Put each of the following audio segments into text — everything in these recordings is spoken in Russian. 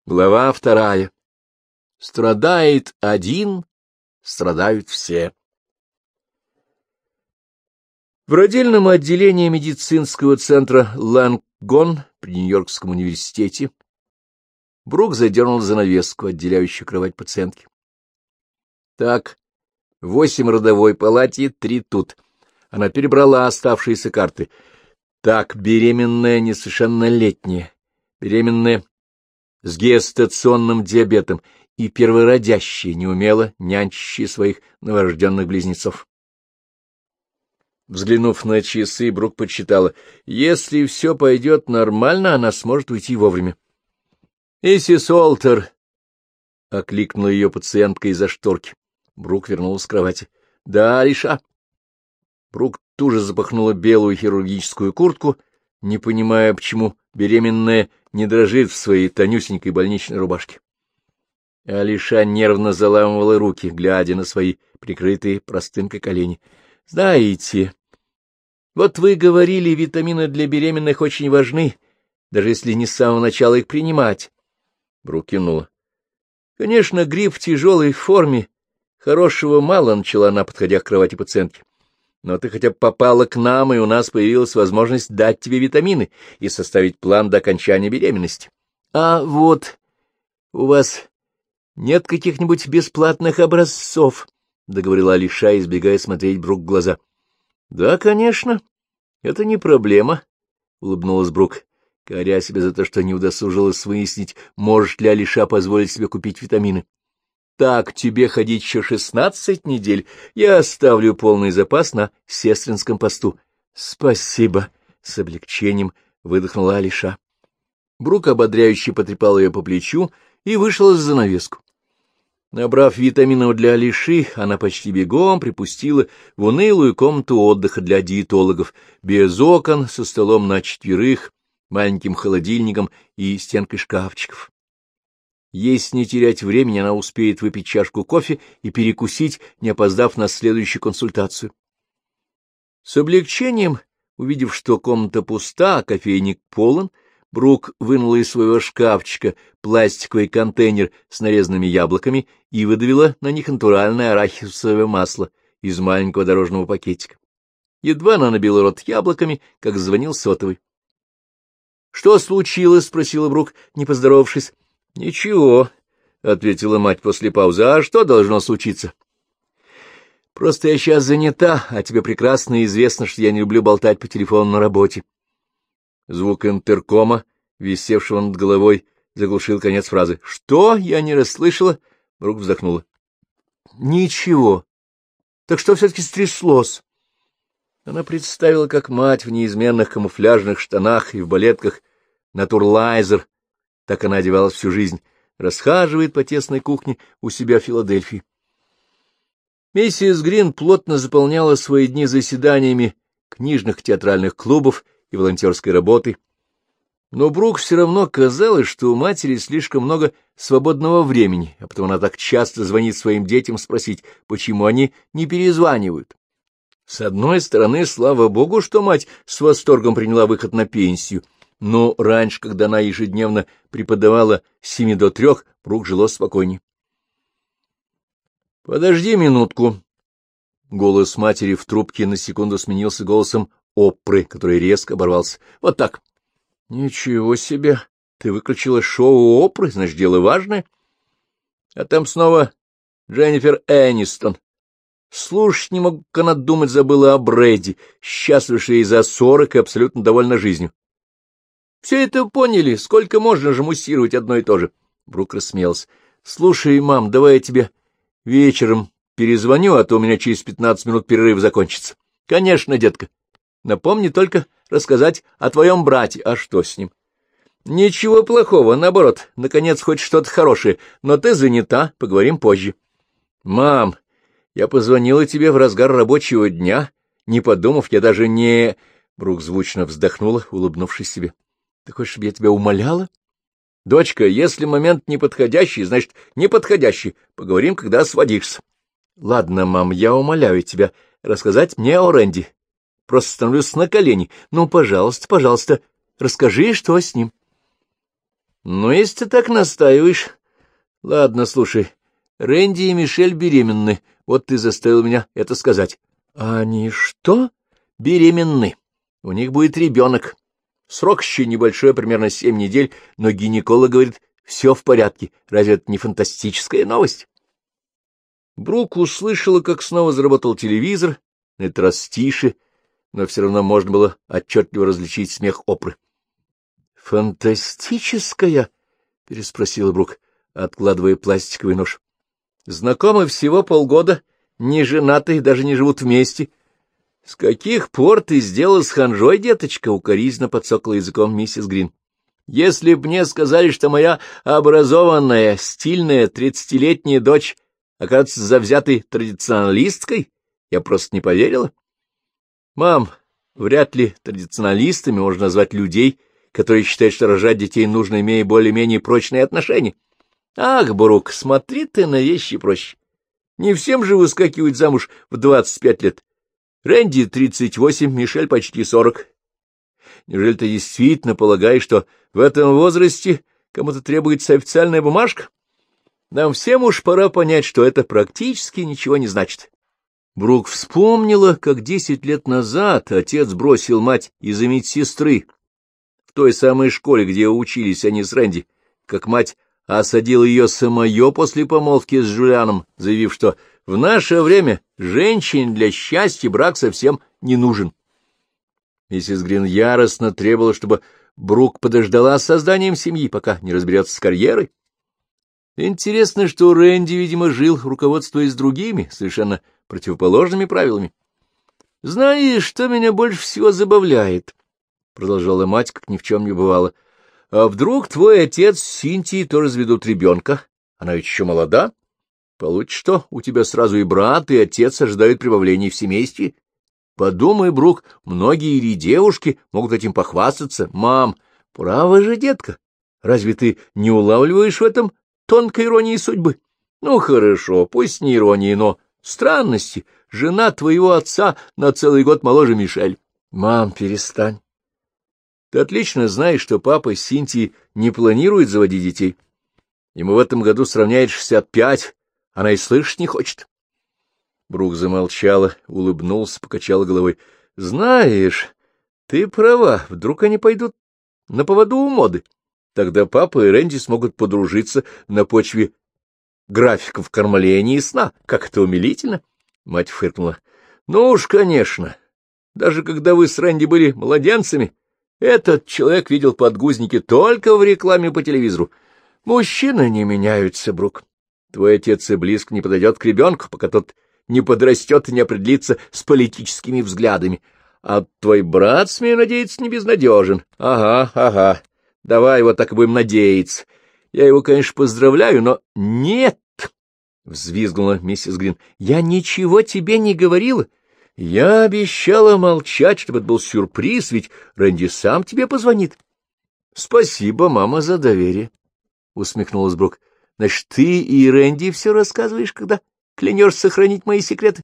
Глава 2. Страдает один, страдают все. В родильном отделении медицинского центра Лангон при Нью-Йоркском университете Брук задернул занавеску, отделяющую кровать пациентки. Так, 8 в родовой палате, 3 тут. Она перебрала оставшиеся карты. Так, беременная несовершеннолетняя, беременная с гестационным диабетом и первородящие, неумело нянчащие своих новорожденных близнецов. Взглянув на часы, Брук подсчитала: если все пойдет нормально, она сможет уйти вовремя. — Миссис Олтер! — окликнула ее пациентка из-за шторки. Брук вернулась с кровати. — Да, Алиша. Брук тут же запахнула белую хирургическую куртку, не понимая, почему беременная не дрожит в своей тонюсенькой больничной рубашке. Алиша нервно заламывала руки, глядя на свои прикрытые простынкой колени. — Знаете, вот вы говорили, витамины для беременных очень важны, даже если не с самого начала их принимать. Брук кивнула. — Конечно, грипп в тяжелой форме. Хорошего мало, — начала она, подходя к кровати пациентки. Но ты хотя бы попала к нам, и у нас появилась возможность дать тебе витамины и составить план до окончания беременности. А вот у вас нет каких-нибудь бесплатных образцов? — договорила Алиша, избегая смотреть Брук в глаза. — Да, конечно, это не проблема, — улыбнулась Брук, коря себя за то, что не удосужилась выяснить, может ли Алиша позволить себе купить витамины. Так, тебе ходить еще 16 недель. Я оставлю полный запас на сестринском посту. — Спасибо, — с облегчением выдохнула Алиша. Брук ободряюще потрепал ее по плечу и вышел за занавеску. Набрав витаминов для Алиши, она почти бегом припустила в унылую комнату отдыха для диетологов, без окон, со столом на 4, маленьким холодильником и стенкой шкафчиков. Если не терять времени, она успеет выпить чашку кофе и перекусить, не опоздав на следующую консультацию. С облегчением, увидев, что комната пуста, а кофейник полон, Брук вынула из своего шкафчика пластиковый контейнер с нарезанными яблоками и выдавила на них натуральное арахисовое масло из маленького дорожного пакетика. Едва она набила рот яблоками, как звонил сотовый. — Что случилось? — спросила Брук, не поздоровавшись. — Ничего, — ответила мать после паузы. — А что должно случиться? — Просто я сейчас занята, а тебе прекрасно известно, что я не люблю болтать по телефону на работе. Звук интеркома, висевшего над головой, заглушил конец фразы. — Что? Я не расслышала. Брук вздохнула. — Ничего. Так что все-таки стряслось? Она представила, как мать в неизменных камуфляжных штанах и в балетках «Натурлайзер», так она одевалась всю жизнь, расхаживает по тесной кухне у себя в Филадельфии. Миссис Грин плотно заполняла свои дни заседаниями книжных театральных клубов и волонтерской работой, но Брук все равно казалось, что у матери слишком много свободного времени, а потом она так часто звонит своим детям спросить, почему они не перезванивают. С одной стороны, слава богу, что мать с восторгом приняла выход на пенсию, но раньше, когда она ежедневно преподавала с 7 до 3, Брук жилось спокойнее. — Подожди минутку. Голос матери в трубке на секунду сменился голосом Опры, который резко оборвался. — Вот так. — Ничего себе! Ты выключила шоу Опры, значит, дело важное. А там снова Дженнифер Энистон. Слушать не мог, как она думать забыла о Брэди, счастлившей ей за 40 и абсолютно довольна жизнью. Все это поняли, сколько можно же муссировать одно и то же. Брук рассмеялся. — Слушай, мам, давай я тебе вечером перезвоню, а то у меня через 15 минут перерыв закончится. — Конечно, детка. Напомни только рассказать о твоем брате. А что с ним? — Ничего плохого, наоборот, наконец хоть что-то хорошее, но ты занята, поговорим позже. — Мам, я позвонила тебе в разгар рабочего дня, не подумав, я даже не... Брук звучно вздохнула, улыбнувшись себе. — Ты хочешь, чтобы я тебя умоляла? — Дочка, если момент неподходящий, значит, неподходящий. Поговорим, когда освободишься. — Ладно, мам, я умоляю тебя рассказать мне о Рэнди. Просто становлюсь на колени. Ну, пожалуйста, пожалуйста, расскажи, что с ним. Ну, если ты так настаиваешь... Ладно, слушай, Рэнди и Мишель беременны, вот ты заставил меня это сказать. Они что? Беременны. У них будет ребенок. Срок еще небольшой, примерно 7 недель, но гинеколог говорит, все в порядке. Разве это не фантастическая новость? Брук услышала, как снова заработал телевизор, на этот раз тише, но все равно можно было отчетливо различить смех Опры. «Фантастическая?» — переспросила Брук, откладывая пластиковый нож. «Знакомы всего полгода, не женаты, даже не живут вместе». «С каких пор ты сделала с ханжой, деточка?» — укоризненно подсокала языком миссис Грин. «Если б мне сказали, что моя образованная, стильная, 30-летняя дочь окажется завзятой традиционалисткой, я просто не поверила». «Мам, вряд ли традиционалистами можно назвать людей, которые считают, что рожать детей нужно, имея более-менее прочные отношения. Ах, Брук, смотри ты на вещи проще. Не всем же выскакивать замуж в 25 лет. Рэнди 38, Мишель почти 40. Неужели ты действительно полагаешь, что в этом возрасте кому-то требуется официальная бумажка? Нам всем уж пора понять, что это практически ничего не значит». Брук вспомнила, как 10 лет назад отец бросил мать из-за медсестры в той самой школе, где учились они с Рэнди, как мать осадила ее самое после помолвки с Жюлианом, заявив, что в наше время женщине для счастья брак совсем не нужен. Миссис Грин яростно требовала, чтобы Брук подождала с созданием семьи, пока не разберется с карьерой. Интересно, что Рэнди, видимо, жил, руководствуясь другими, совершенно противоположными правилами. — Знаешь, что меня больше всего забавляет? — продолжала мать, как ни в чем не бывало. — А вдруг твой отец с Синтией тоже заведут ребенка? Она ведь еще молода. Получится, что у тебя сразу и брат, и отец ожидают прибавления в семействе. Подумай, Брук, многие девушки могут этим похвастаться. Мам, право же, детка, разве ты не улавливаешь в этом тонкой иронии судьбы? Ну, хорошо, пусть не иронии, но странности. Жена твоего отца на целый год моложе Мишель. Мам, перестань. Ты отлично знаешь, что папа с Синтией не планирует заводить детей. Ему в этом году сравняет 65, она и слышать не хочет. Брук замолчала, улыбнулся, покачала головой. — Знаешь, ты права, вдруг они пойдут на поводу у моды. Тогда папа и Рэнди смогут подружиться на почве графиков кормления и сна. Как это умилительно! Мать фыркнула. — Ну уж, конечно. Даже когда вы с Рэнди были младенцами, этот человек видел подгузники только в рекламе по телевизору. Мужчины не меняются, Брук. Твой отец и близко не подойдет к ребенку, пока тот не подрастет и не определится с политическими взглядами. А твой брат, смею надеяться, не безнадежен. Ага, ага. Давай вот так и будем надеяться. Я его, конечно, поздравляю, но нет, — взвизгнула миссис Грин, — я ничего тебе не говорила. Я обещала молчать, чтобы это был сюрприз, ведь Рэнди сам тебе позвонит. — Спасибо, мама, за доверие, — усмехнулась Брук. — Значит, ты и Рэнди все рассказываешь, когда клянешься сохранить мои секреты?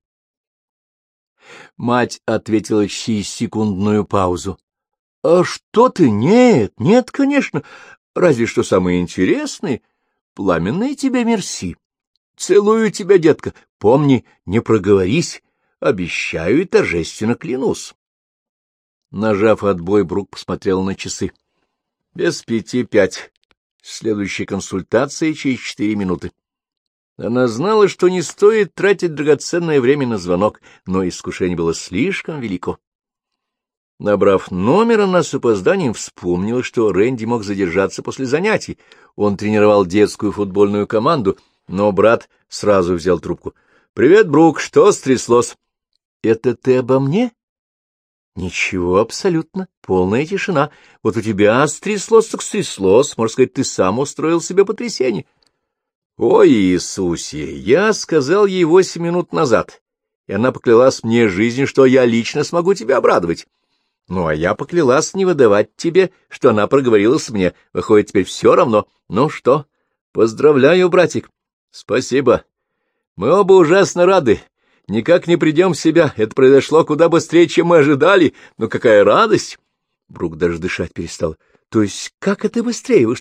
Мать ответила через секундную паузу. — А что ты? Нет, нет, конечно. Разве что самые интересные. Пламенные тебе мерси. Целую тебя, детка. Помни, не проговорись. Обещаю и торжественно клянусь. Нажав отбой, Брук посмотрел на часы. Без 5:05. Следующая консультация через 4 минуты. Она знала, что не стоит тратить драгоценное время на звонок, но искушение было слишком велико. Набрав номер, она с опозданием вспомнила, что Рэнди мог задержаться после занятий. Он тренировал детскую футбольную команду, но брат сразу взял трубку. — Привет, Брук, что стряслось? — Это ты обо мне? — Ничего, абсолютно. Полная тишина. Вот у тебя стряслось, так стряслось. Можно сказать, ты сам устроил себе потрясение. — Ой, Иисусе, я сказал ей 8 минут назад, и она поклялась мне жизнью, что я лично смогу тебя обрадовать. Ну, а я поклялась не выдавать тебе, что она проговорилась мне. Выходит, теперь все равно. Ну что, поздравляю, братик. Спасибо. Мы оба ужасно рады. Никак не придем в себя. Это произошло куда быстрее, чем мы ожидали. Но какая радость! Брук даже дышать перестал. То есть как это быстрее? Вы что,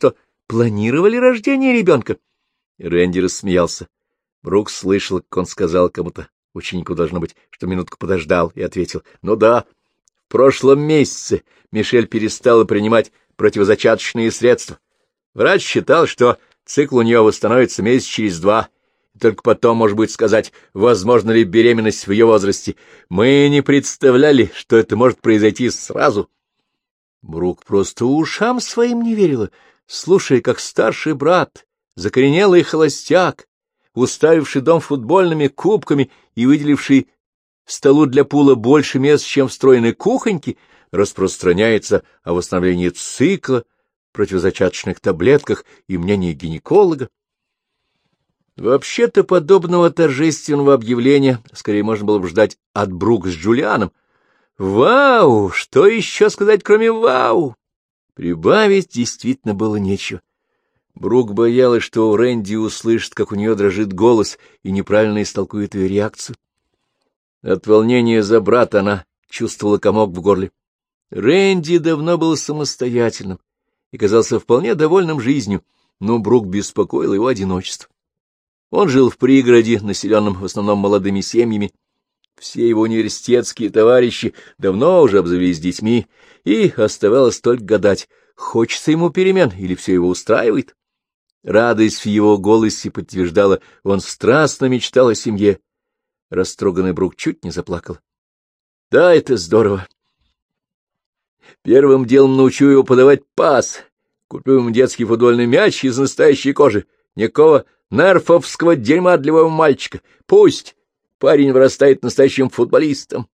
планировали рождение ребенка? Рэнди рассмеялся. Брук слышал, как он сказал кому-то, ученику должно быть, что минутку подождал, и ответил: ну да, в прошлом месяце Мишель перестала принимать противозачаточные средства. Врач считал, что цикл у нее восстановится месяц через 2, и только потом, может быть, сказать, возможно ли беременность в ее возрасте. Мы не представляли, что это может произойти сразу. Брук просто ушам своим не верила, слушая, как старший брат, закоренелый холостяк, уставивший дом футбольными кубками и выделивший столу для пула больше мест, чем встроенной кухоньки, распространяется о восстановлении цикла, противозачаточных таблетках и мнении гинеколога. Вообще-то подобного торжественного объявления скорее можно было бы ждать от Брук с Джулианом. Вау! Что еще сказать, кроме вау? Прибавить действительно было нечего. Брук боялась, что Рэнди услышит, как у нее дрожит голос, и неправильно истолкует ее реакцию. От волнения за брата она чувствовала комок в горле. Рэнди давно был самостоятельным и казался вполне довольным жизнью, но Брук беспокоил его одиночество. Он жил в пригороде, населенном в основном молодыми семьями. Все его университетские товарищи давно уже обзавелись детьми, и оставалось только гадать, хочется ему перемен или все его устраивает. Радость в его голосе подтверждала, он страстно мечтал о семье. Растроганный Брук чуть не заплакал. — Да, это здорово. Первым делом научу его подавать пас. Куплю ему детский футбольный мяч из настоящей кожи. Никакого нерфовского дерьма для его мальчика. Пусть парень вырастает настоящим футболистом.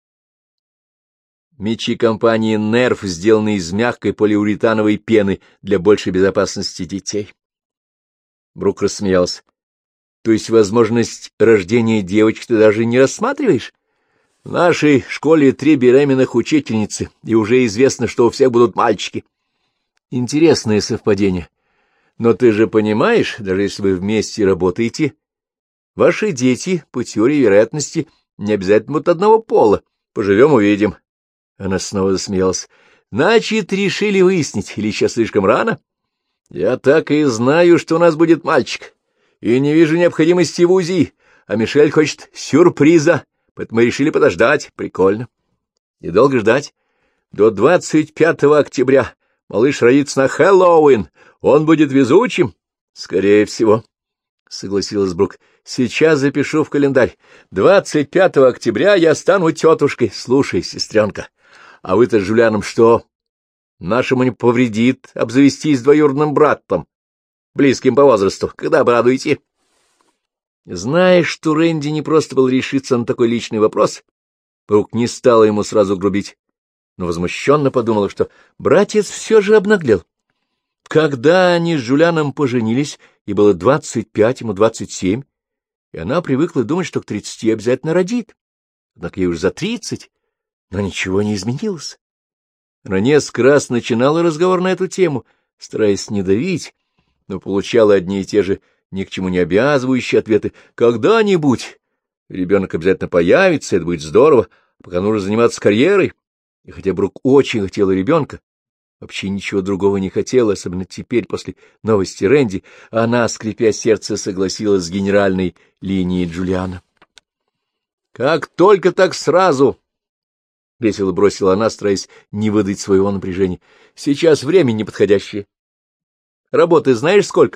Мячи компании «Нерф» сделаны из мягкой полиуретановой пены для большей безопасности детей. Брук рассмеялся. — То есть возможность рождения девочки ты даже не рассматриваешь? В нашей школе 3 беременных учительницы, и уже известно, что у всех будут мальчики. Интересное совпадение. Но ты же понимаешь, даже если вы вместе работаете, ваши дети, по теории вероятности, не обязательно будут одного пола. Поживем — увидим. Она снова засмеялась. — Значит, решили выяснить, или сейчас слишком рано? Я так и знаю, что у нас будет мальчик, и не вижу необходимости в УЗИ, а Мишель хочет сюрприза, поэтому мы решили подождать. Прикольно. Недолго ждать. До 25 октября малыш родится на Хэллоуин. Он будет везучим? Скорее всего, — согласилась Брук. Сейчас запишу в календарь. 25 октября я стану тетушкой. Слушай, сестренка, а вы-то с Жюляном что? Нашему не повредит обзавестись двоюродным братом, близким по возрасту. Когда обрадуете? Знаешь, что Рэнди не просто был решиться на такой личный вопрос, Брук не стала ему сразу грубить, но возмущенно подумала, что братец все же обнаглел. Когда они с Жюляном поженились, ей было 25, ему 27, и она привыкла думать, что к 30 обязательно родит. Однако ей уже за 30, но ничего не изменилось. Она несколько раз начинала разговор на эту тему, стараясь не давить, но получала одни и те же ни к чему не обязывающие ответы. Когда-нибудь ребенок обязательно появится, это будет здорово, пока нужно заниматься карьерой. И хотя Брук очень хотела ребенка, вообще ничего другого не хотела, особенно теперь, после новости Рэнди, она, скрипя сердце, согласилась с генеральной линией Джулиана. — Как только так сразу! — весело бросила она, стараясь не выдать своего напряжения. — Сейчас время неподходящее. Работы знаешь сколько?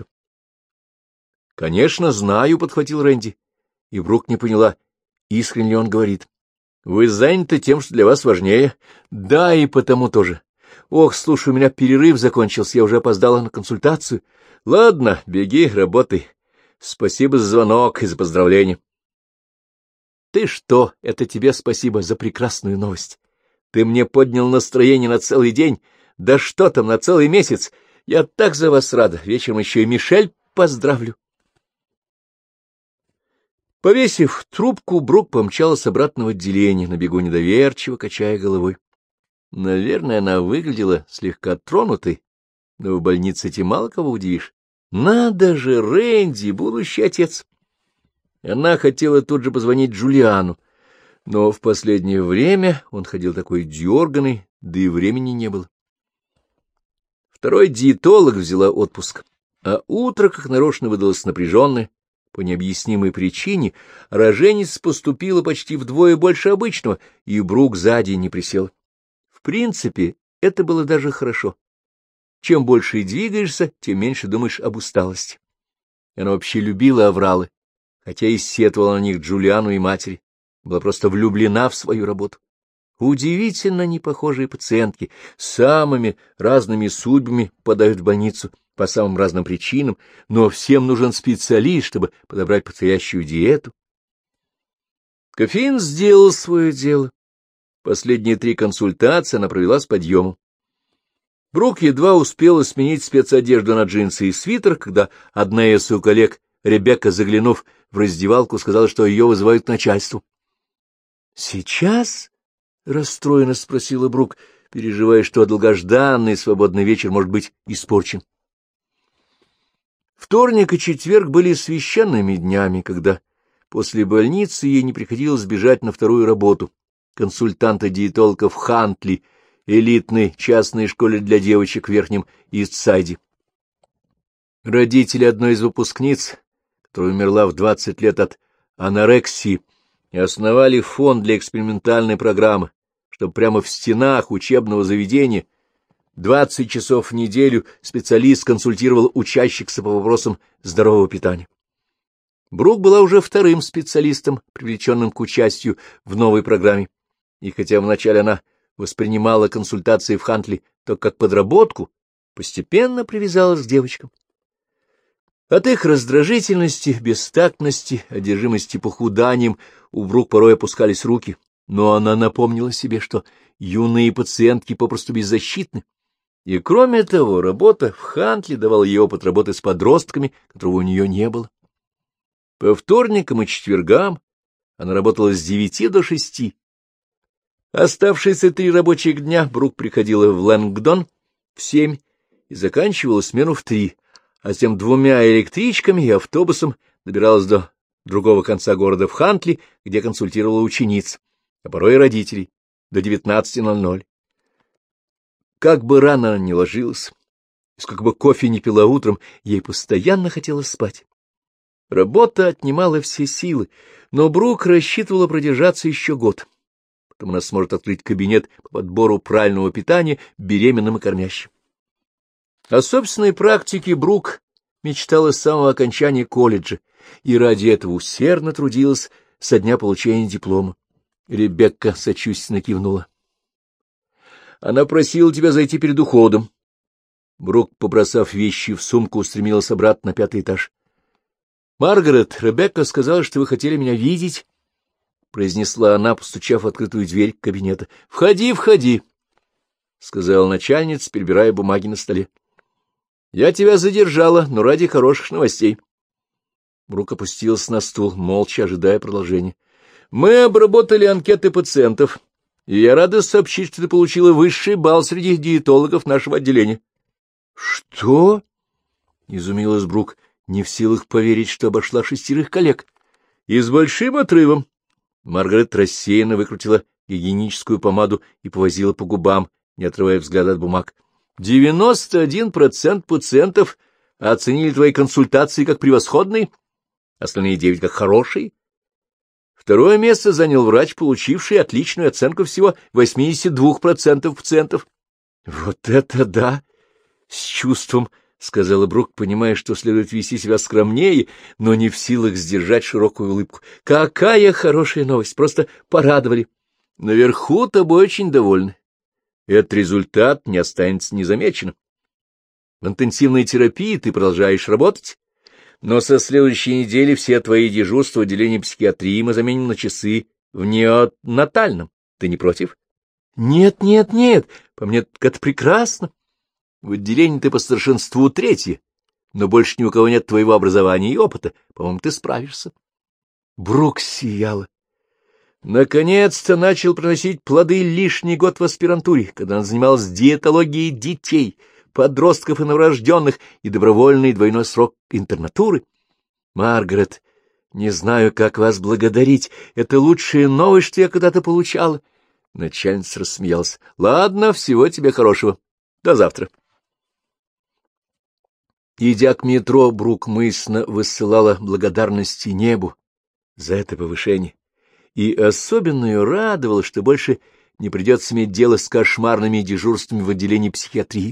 — Конечно, знаю, — подхватил Рэнди. И Брук не поняла, искренне ли он говорит. — Вы заняты тем, что для вас важнее. — Да, и потому тоже. Ох, слушай, у меня перерыв закончился, я уже опоздала на консультацию. — Ладно, беги, работай. Спасибо за звонок и за поздравления. — Ты что, это тебе спасибо за прекрасную новость. Ты мне поднял настроение на целый день. Да что там, на целый месяц. Я так за вас рада. Вечером еще и Мишель поздравлю. Повесив трубку, Брук помчалась обратно в отделение, на бегу недоверчиво, качая головой. Наверное, она выглядела слегка тронутой, но в больнице этим мало кого удивишь. Надо же, Рэнди, будущий отец! Она хотела тут же позвонить Джулиану, но в последнее время он ходил такой дерганый, да и времени не было. Второй диетолог взяла отпуск, а утро, как нарочно, выдалось напряженное. По необъяснимой причине роженица поступила почти вдвое больше обычного, и Брук за день не присел. В принципе, это было даже хорошо. Чем больше двигаешься, тем меньше думаешь об усталости. Она вообще любила авралы, хотя и сетовала на них Джулиану и матери, была просто влюблена в свою работу. Удивительно непохожие пациентки с самыми разными судьбами попадают в больницу по самым разным причинам, но всем нужен специалист, чтобы подобрать подходящую диету. Кофеин сделал свое дело. Последние 3 консультации она провела с подъемом. Брук едва успела сменить спецодежду на джинсы и свитер, когда одна из ее коллег, Ребекка, заглянув в раздевалку, сказала, что ее вызывают к начальству. «Сейчас?» — расстроенно спросила Брук, переживая, что долгожданный свободный вечер может быть испорчен. Вторник и четверг были священными днями, когда после больницы ей не приходилось бежать на вторую работу консультанта-диетолога в Хантли, элитной частной школе для девочек в Верхнем Истсайде. Родители одной из выпускниц, которая умерла в 20 лет от анорексии, основали фонд для экспериментальной программы, чтобы прямо в стенах учебного заведения 20 часов в неделю специалист консультировал учащихся по вопросам здорового питания. Брук была уже вторым специалистом, привлеченным к участию в новой программе, и хотя вначале она воспринимала консультации в Хантли только как подработку, постепенно привязалась к девочкам. От их раздражительности, бестактности, одержимости похуданием у Брук порой опускались руки, но она напомнила себе, что юные пациентки попросту беззащитны. И кроме того, работа в Хантли давала ей опыт работы с подростками, которого у нее не было. По вторникам и четвергам она работала с 9 до 6. Оставшиеся 3 рабочих дня Брук приходила в Лэнгдон в 7 и заканчивала смену в 3, а затем 2 электричками и автобусом добиралась до другого конца города в Хантли, где консультировала учениц, а порой и родителей, до 19:00. Как бы рано она ни ложилась, и сколько бы кофе не пила утром, ей постоянно хотелось спать. Работа отнимала все силы, но Брук рассчитывала продержаться еще год. Потом она сможет открыть кабинет по подбору правильного питания беременным и кормящим. О собственной практике Брук мечтала с самого окончания колледжа, и ради этого усердно трудилась со дня получения диплома. Ребекка сочувственно кивнула. Она просила тебя зайти перед уходом. Брук, побросав вещи в сумку, устремилась обратно на 5-й этаж. — Маргарет, Ребекка сказала, что вы хотели меня видеть, — произнесла она, постучав в открытую дверь кабинета. — Входи, входи, — сказала начальница, перебирая бумаги на столе. — Я тебя задержала, но ради хороших новостей. Брук опустился на стул, молча ожидая продолжения. — Мы обработали анкеты пациентов, и я рада сообщить, что ты получила высший балл среди диетологов нашего отделения. — Что? — изумилась Брук, не в силах поверить, что обошла 6 коллег. — И с большим отрывом. Маргарет рассеянно выкрутила гигиеническую помаду и повозила по губам, не отрывая взгляда от бумаг. 91% пациентов оценили твои консультации как превосходные, остальные 9 как хорошие. Второе место занял врач, получивший отличную оценку всего 82% пациентов. — Вот это да! — с чувством сказала Брук, понимая, что следует вести себя скромнее, но не в силах сдержать широкую улыбку. — Какая хорошая новость! Просто порадовали. Наверху тобой очень довольны. Этот результат не останется незамеченным. В интенсивной терапии ты продолжаешь работать, но со следующей недели все твои дежурства в отделении психиатрии мы заменим на часы в неонатальном. Ты не против? Нет, нет, нет, по мне это прекрасно. В отделении ты по старшинству 3, но больше ни у кого нет твоего образования и опыта. По-моему, ты справишься. Брук сияла. Наконец-то начал приносить плоды лишний год в аспирантуре, когда она занималась диетологией детей, подростков и новорожденных, и добровольный двойной срок интернатуры. Маргарет, не знаю, как вас благодарить. Это лучшая новость, что я когда-то получала. Начальница рассмеялась. Ладно, всего тебе хорошего. До завтра. Идя к метро, Брук мысленно высылала благодарности небу за это повышение, и особенно ее радовало, что больше не придется иметь дело с кошмарными дежурствами в отделении психиатрии.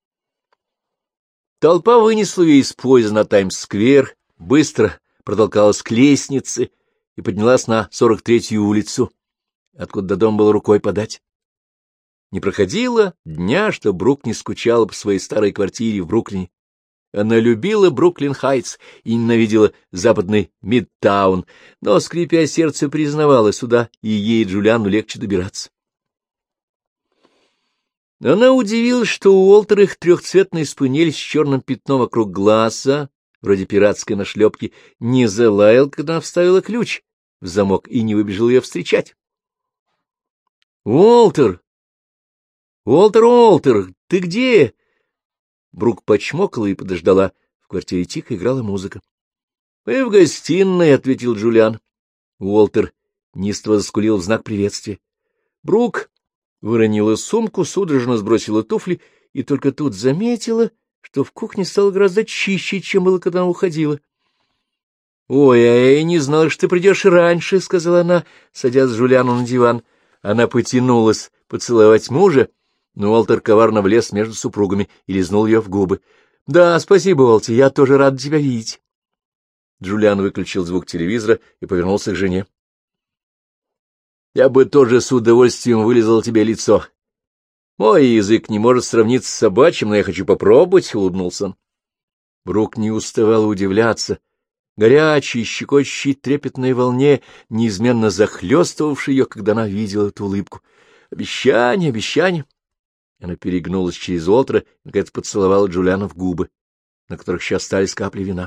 Толпа вынесла ее из поезда на Таймс-сквер, быстро протолкалась к лестнице и поднялась на 43-ю улицу, откуда до дома было рукой подать. Не проходило дня, что Брук не скучала по своей старой квартире в Бруклине. Она любила Бруклин-Хайтс и ненавидела западный Мидтаун, но, скрипя сердце, признавала, сюда и ей, и Джулиану легче добираться. Она удивилась, что у Уолтера их трехцветная спинель с черным пятном вокруг глаза, вроде пиратской нашлепки, не залаял, когда она вставила ключ в замок и не выбежал ее встречать. «Уолтер! Уолтер, Уолтер, ты где?» Брук почмокала и подождала. В квартире тихо играла музыка. — Мы в гостиной, — ответил Джулиан. Уолтер неистово заскулил в знак приветствия. Брук выронила сумку, судорожно сбросила туфли и только тут заметила, что в кухне стало гораздо чище, чем было, когда она уходила. — Ой, а я не знала, что ты придешь раньше, — сказала она, садясь с Джулианом на диван. Она потянулась поцеловать мужа, но Уолтер коварно влез между супругами и лизнул ее в губы. — Да, спасибо, Уолтер, я тоже рад тебя видеть. Джулиан выключил звук телевизора и повернулся к жене. — Я бы тоже с удовольствием вылизал тебе лицо. Мой язык не может сравниться с собачьим, но я хочу попробовать, — улыбнулся он. Брук не уставал удивляться горячей, щекочущей трепетной волне, неизменно захлестывавшей ее, когда она видела эту улыбку. Обещание, обещание. Она перегнулась через Уолтера и, наконец, поцеловала Джулиана в губы, на которых еще остались капли вина.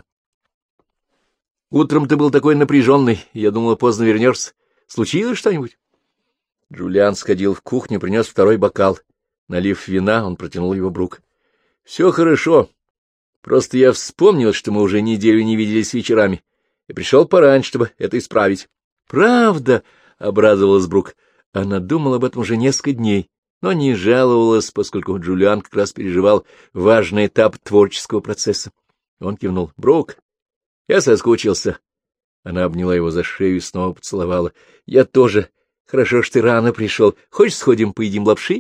— Утром ты был такой напряженный, я думала, поздно вернешься. Случилось что-нибудь? Джулиан сходил в кухню, принес второй бокал. Налив вина, он протянул его Брук. — Все хорошо. Просто я вспомнил, что мы уже неделю не виделись вечерами, и пришел пораньше, чтобы это исправить. — Правда? — обрадовалась Брук. Она думала об этом уже несколько дней, но не жаловалась, поскольку Джулиан как раз переживал важный этап творческого процесса. Он кивнул. — Брук, я соскучился. Она обняла его за шею и снова поцеловала. — Я тоже. Хорошо, что ты рано пришел. Хочешь, сходим, поедим лапши?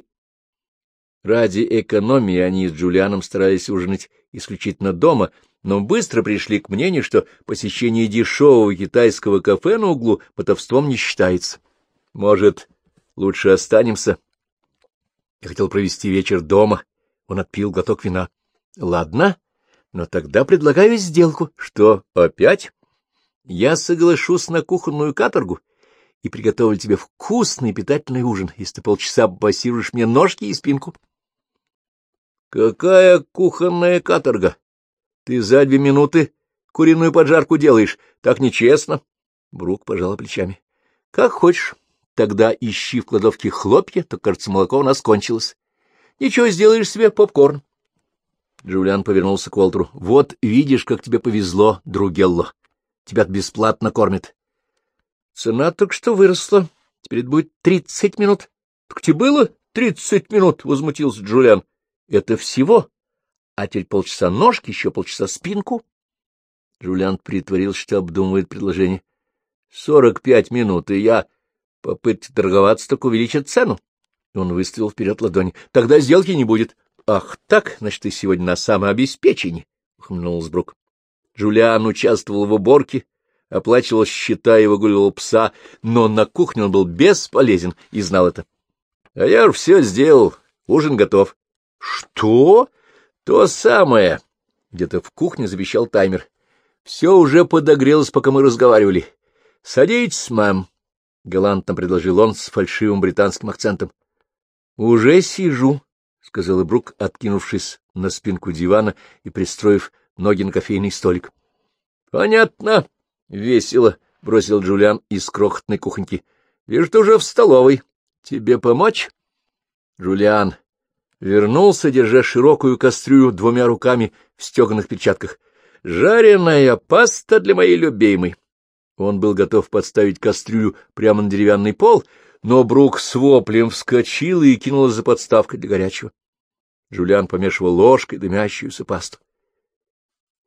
Ради экономии они с Джулианом старались ужинать исключительно дома, но быстро пришли к мнению, что посещение дешевого китайского кафе на углу мотовством не считается. Может, лучше останемся? Я хотел провести вечер дома. Он отпил глоток вина. — Ладно, но тогда предлагаю сделку. — Что, опять? — Я соглашусь на кухонную каторгу и приготовлю тебе вкусный питательный ужин, если ты полчаса массируешь мне ножки и спинку. — Какая кухонная каторга? Ты за 2 минуты куриную поджарку делаешь. Так нечестно. Брук пожала плечами. — Как хочешь. Тогда ищи в кладовке хлопья, то, кажется, молоко у нас кончилось. Ничего, сделаешь себе попкорн. Джулиан повернулся к Уолтеру. — Вот видишь, как тебе повезло, Другелло. Тебя бесплатно кормят. — Цена только что выросла. Теперь это будет 30 минут. — Так тебе было 30 минут? — возмутился Джулиан. — Это всего. А теперь полчаса ножки, еще полчаса спинку. Джулиан притворился, что обдумывает предложение. — 45 минут, и я... Попытки торговаться так увеличат цену. Он выставил вперед ладони. — Тогда сделки не будет. — Ах так, значит, ты сегодня на самообеспечении, — ухмыльнулся Брук. Джулиан участвовал в уборке, оплачивал счета и выгуливал пса, но на кухне он был бесполезен и знал это. — А я уж все сделал, ужин готов. — Что? — То самое. Где-то в кухне завещал таймер. Все уже подогрелось, пока мы разговаривали. — Садитесь, мэм. — галантно предложил он с фальшивым британским акцентом. — Уже сижу, — сказала Брук, откинувшись на спинку дивана и пристроив ноги на кофейный столик. — Понятно. Весело, — бросил Джулиан из крохотной кухоньки. — Вижу, ты уже в столовой. Тебе помочь? Джулиан вернулся, держа широкую кастрюлю 2 руками в стеганых перчатках. — Жареная паста для моей любимой. Он был готов подставить кастрюлю прямо на деревянный пол, но Брук с воплем вскочил и кинулась за подставкой для горячего. Джулиан помешивал ложкой дымящуюся пасту.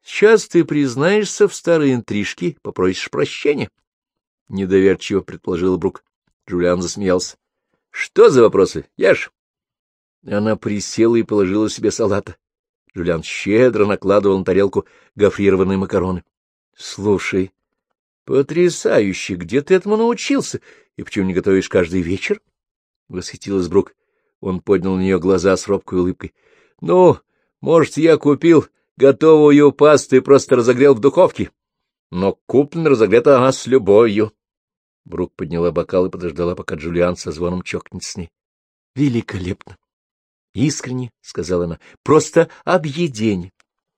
сейчас ты признаешься в старой интрижке, попросишь прощения. Недоверчиво предположил Брук. Джулиан засмеялся. — Что за вопросы? Ешь. Она присела и положила себе салата. Джулиан щедро накладывал на тарелку гофрированные макароны. — Слушай, потрясающе! Где ты этому научился? И почему не готовишь каждый вечер? — восхитилась Брук. Он поднял на нее глаза с робкой улыбкой. — Ну, может, я купил готовую пасту и просто разогрел в духовке. Но куплена разогрета она с любовью. Брук подняла бокал и подождала, пока Джулиан со звоном чокнется с ней. — Великолепно! — Искренне, — сказала она, — просто объедение.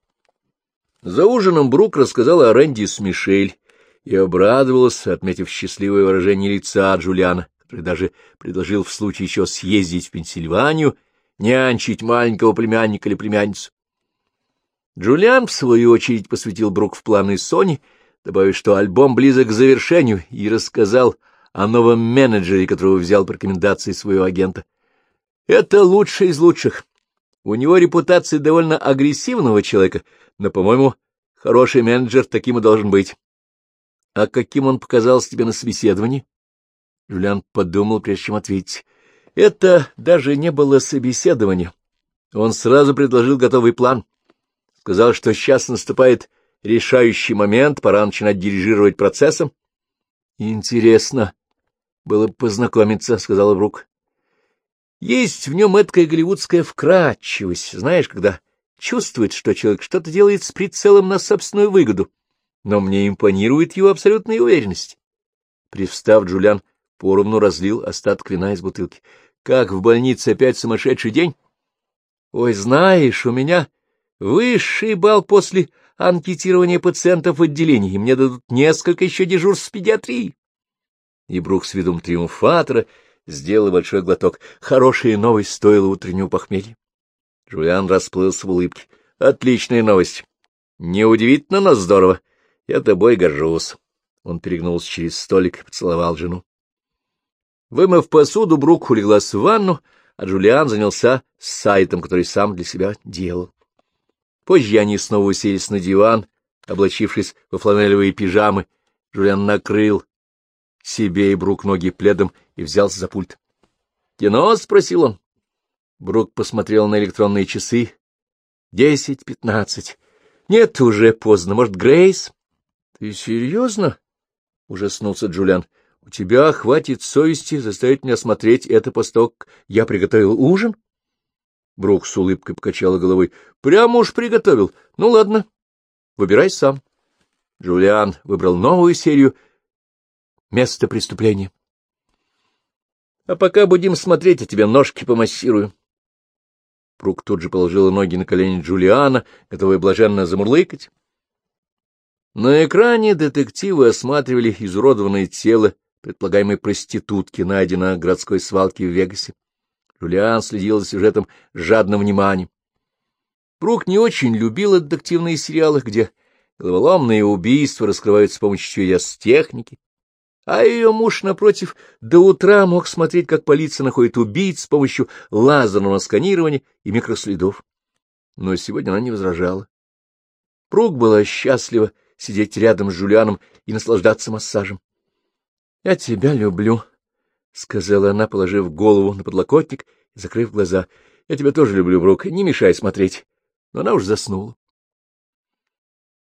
За ужином Брук рассказала о Рэнди с Мишель и обрадовалась, отметив счастливое выражение лица Джулиана, который даже предложил в случае еще съездить в Пенсильванию, нянчить маленького племянника или племянницу. Джулиан, в свою очередь, посвятил Брук в планы Сони, добавив, что альбом близок к завершению, и рассказал о новом менеджере, которого взял по рекомендации своего агента. Это лучший из лучших. У него репутация довольно агрессивного человека, но, по-моему, хороший менеджер таким и должен быть. А каким он показался тебе на собеседовании? Джулиан подумал, прежде чем ответить. Это даже не было собеседование. Он сразу предложил готовый план. Сказал, что сейчас наступает решающий момент, пора начинать дирижировать процессом. — Интересно было бы познакомиться, — сказала Брук. Есть в нем эдакая голливудская вкрадчивость, знаешь, когда чувствует, что человек что-то делает с прицелом на собственную выгоду, но мне импонирует его абсолютная уверенность. Привстав, Джулиан поровну разлил остаток вина из бутылки. — Как в больнице опять сумасшедший день? — Ой, знаешь, у меня высший балл после анкетирования пациентов в отделении, и мне дадут несколько еще дежурств в педиатрии. И Брук с видом триумфатора сделал большой глоток. Хорошая новость стоила утреннего похмелья. Джулиан расплылся в улыбке. — Отличная новость. Неудивительно, но здорово. Я тобой горжусь. Он перегнулся через столик и поцеловал жену. Вымыв посуду, Брук улеглась в ванну, а Джулиан занялся сайтом, который сам для себя делал. Позже они снова уселись на диван, облачившись во фланелевые пижамы. Джулиан накрыл себе и Брук ноги пледом и взялся за пульт. — Кино? — спросил он. Брук посмотрел на электронные часы. 10:15. — Нет, уже поздно. Может, Грейс? — Ты серьезно? — ужаснулся Джулиан. — У тебя хватит совести заставить меня смотреть это после того, как я приготовил ужин? Брук с улыбкой покачала головой. — Прямо уж приготовил. Ну, ладно, выбирай сам. Джулиан выбрал новую серию «Место преступления». — А пока будем смотреть, я тебе ножки помассирую. Брук тут же положила ноги на колени Джулиана, готовая блаженно замурлыкать. На экране детективы осматривали изуродованное тело предполагаемой проститутки, найденной на городской свалке в Вегасе. Джулиан следил за сюжетом с жадным вниманием. Брук не очень любила детективные сериалы, где головоломные убийства раскрываются с помощью чудес-техники, а ее муж, напротив, до утра мог смотреть, как полиция находит убийц с помощью лазерного сканирования и микроследов. Но сегодня она не возражала. Брук была счастлива сидеть рядом с Джулианом и наслаждаться массажем. — Я тебя люблю, — сказала она, положив голову на подлокотник и закрыв глаза. — Я тебя тоже люблю, Брук, не мешай смотреть. Но она уж заснула.